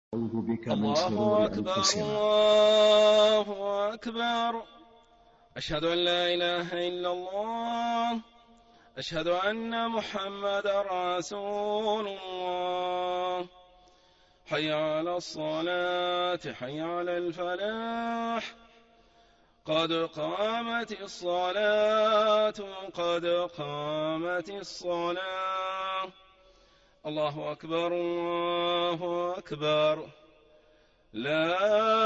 أعوذ بك من الله شرور أكبر أنفسنا. الله أكبر. أشهد أن لا إله إلا الله. أشهد أن محمدا رسول الله. حي على الصلاة، حي على الفلاح، قد قامت الصلاة، قد قامت الصلاة. الله أكبر الله أكبر. لا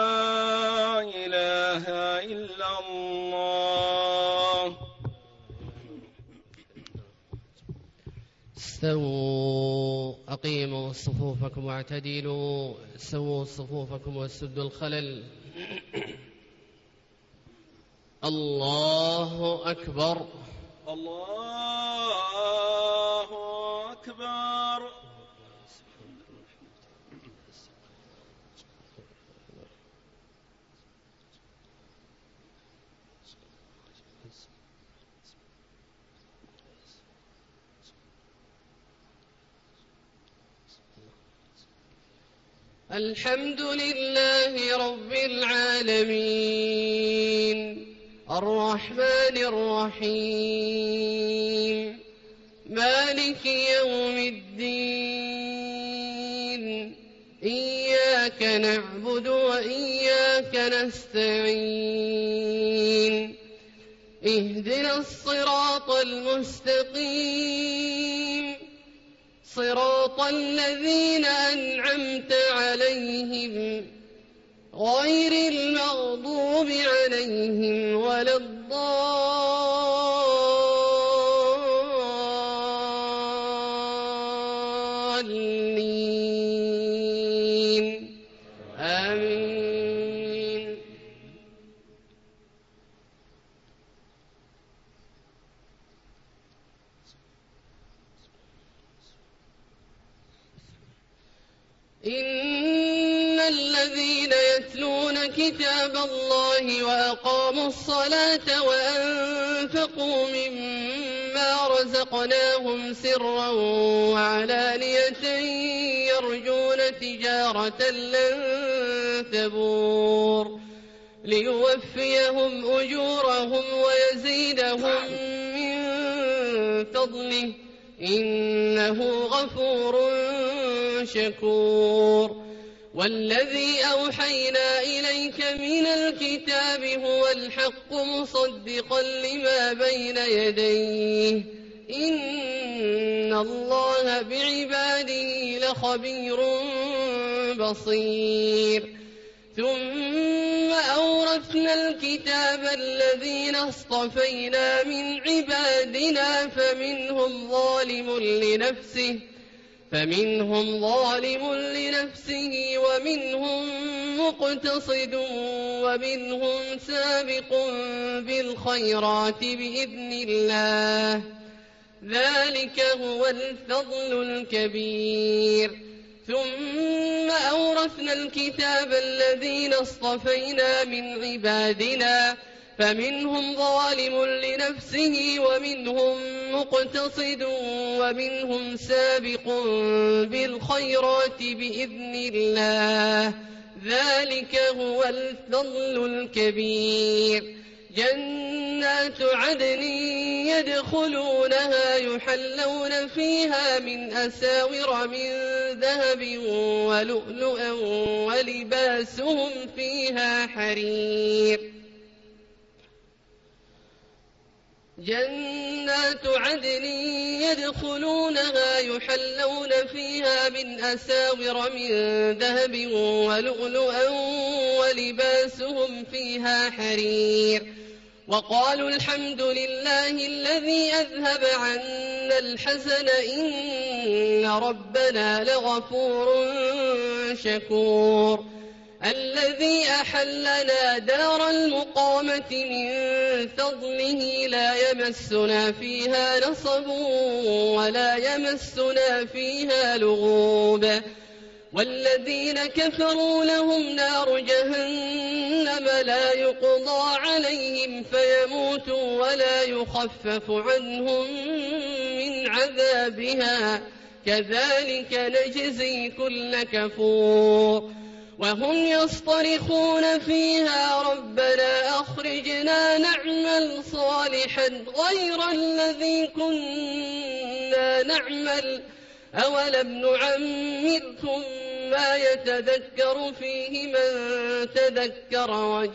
إله إلا الله. استووا أقيموا صفوفكم واعتدلوا، سووا صفوفكم واسدوا الخلل. الله أكبر الله أكبر. الحمد لله رب العالمين، الرحمن الرحيم، مالك يوم الدين. إياك نعبد وإياك نستعين. اهدنا الصراط المستقيم، صراط الذين أنعمت عليهم غير المغضوب عليهم ولا الضالين. آمين. إن الذين يتلون كتاب الله وأقاموا الصلاة وأنفقوا مما رزقناهم سرا وعلانية يرجون تجارة لن تبور ليوفيهم أجورهم ويزيدهم من فضله إنه غفور شكور. والذي أوحينا إليك من الكتاب هو الحق مصدقا لما بين يديه إن الله بعباده لخبير بصير. ثم أورثنا الكتاب الذين اصطفينا من عبادنا فمنهم ظالم لنفسه ومنهم مقتصد ومنهم سابق بالخيرات بإذن الله، ذلك هو الفضل الكبير. ثم أورثنا الكتاب الذين اصطفينا من عبادنا فمنهم ظالم لنفسه ومنهم مقتصد ومنهم سابق بالخيرات بإذن الله، ذلك هو الفضل الكبير. جنات عدن يدخلونها يحلون فيها من أساور من ذهب ولؤلؤا ولباسهم فيها حرير. جنات عدن يدخلونها يحلون فيها من أساور من ذهب ولؤلؤا ولباسهم فيها حرير. وقالوا الحمد لله الذي أذهب عنا الحزن إن ربنا لغفور شكور. الذي أحلنا دار المقامة من فضله لا يمسنا فيها نصب ولا يمسنا فيها لغوب. والذين كفروا لهم نار جهنم لا يقضى عليهم فيموتوا ولا يخفف عنهم من عذابها كذلك نجزي كل كفور وهم يصطرخون فيها ربنا أخرجنا نعمل صالحا غير الذي كنا نعمل أولم نعمركم ما يتذكر فيه من تذكر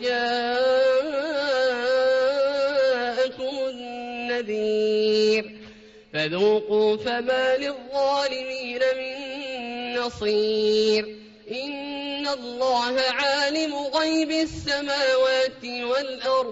وجاءكم النذير فذوقوا فما للظالمين من نصير إن الله عالم غيب السماوات والأرض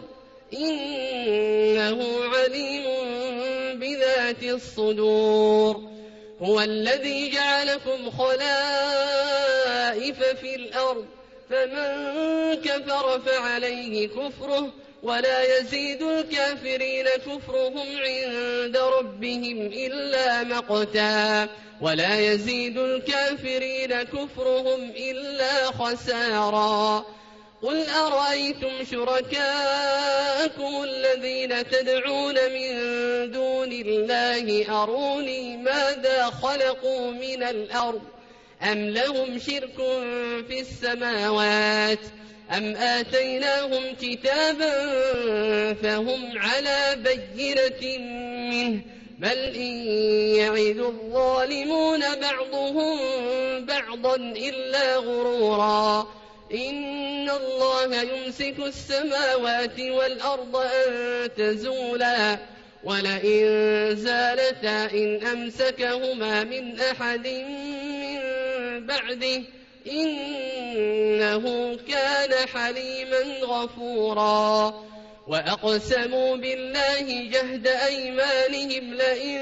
إنه عليم بذات الصدور هو الذي جعلكم خلائف في الأرض فمن كفر فعليه كفره ولا يزيد الكافرين كفرهم عند ربهم إلا مقتا ولا يزيد الكافرين كفرهم إلا خسارا قل أرأيتم شركاءكم الذين تدعون من دون الله أروني ماذا خلقوا من الأرض أم لهم شرك في السماوات أم آتيناهم كتابا فهم على بينة منه بل إن يعد الظالمون بعضهم بعضا إلا غرورا إن الله يمسك السماوات والأرض أن تزولا ولئن زالتا إن أمسكهما من أحد من بعده إنه كان حليما غفورا وأقسموا بالله جهد أيمانهم لئن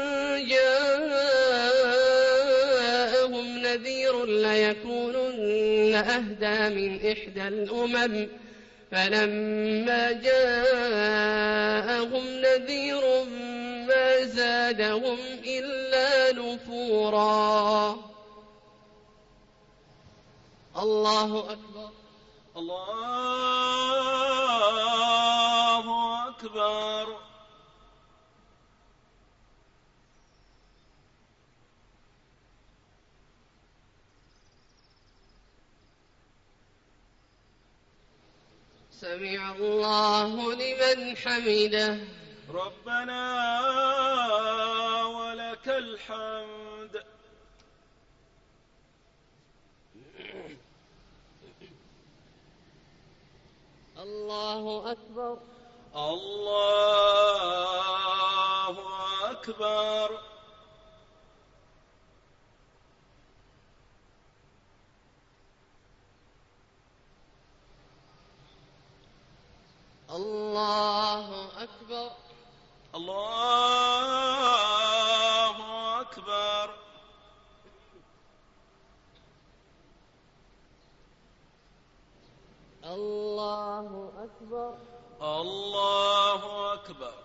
جاءهم نذير ليكونن أهدى من إحدى الأمم فلما جاءهم نذير ما زادهم إلا نفورا الله أكبر الله أكبر سمع الله لمن حمده ربنا ولك الحمد الله أكبر الله أكبر الله أكبر الله أكبر الله أكبر الله أكبر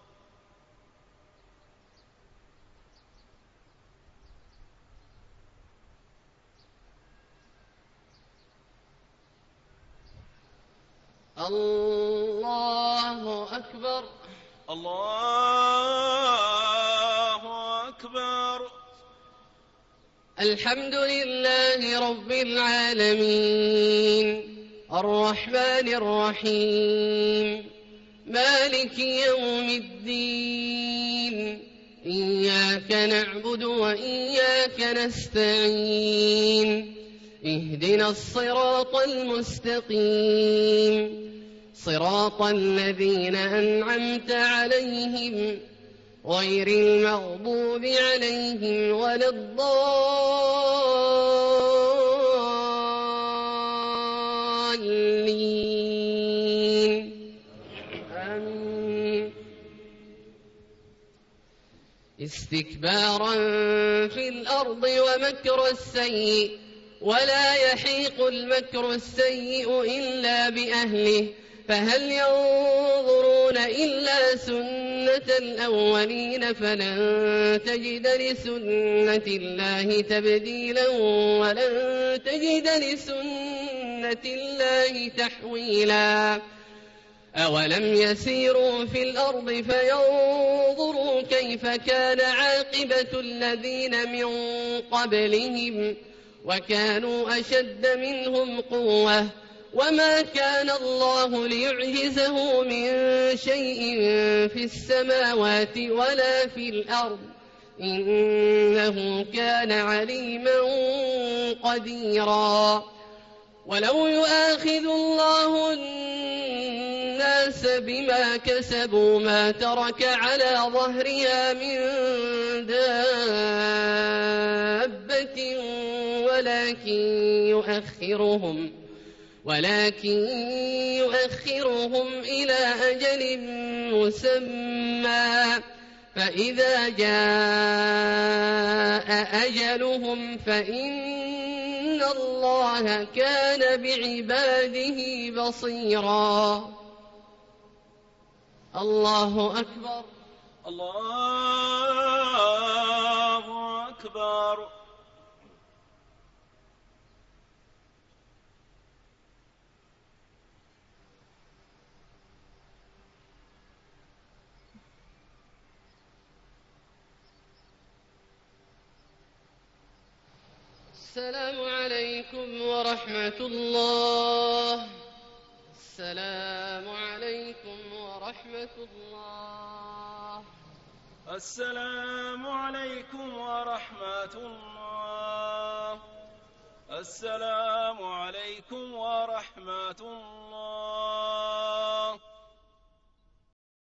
الله أكبر الله أكبر الحمد لله رب العالمين الرحمن الرحيم مالك يوم الدين إياك نعبد وإياك نستعين اهدنا الصراط المستقيم صراط الذين أنعمت عليهم غير المغضوب عليهم ولا الضالين آمين استكبارا في الأرض ومكر السيء ولا يحيق المكر السيء إلا بأهله فهل ينظرون إلا سنة الأولين فلن تجد لسنة الله تبديلا ولن تجد لسنة الله تحويلا أولم يسيروا في الأرض فينظروا كيف كان عاقبة الذين من قبلهم وكانوا أشد منهم قوة وما كان الله ليعجزه من شيء في السماوات ولا في الأرض إنه كان عليما قديرا ولو يؤاخذ الله الناس بما كسبوا ما ترك على ظهرها من دابة ولكن يؤخرهم إلى أجل مسمى فإذا جاء أجلهم فإن الله كان بعباده بصيرا. الله أكبر. الله أكبر. السلام عليكم ورحمة الله. السلام عليكم ورحمة الله. السلام عليكم ورحمة الله. السلام عليكم ورحمة الله.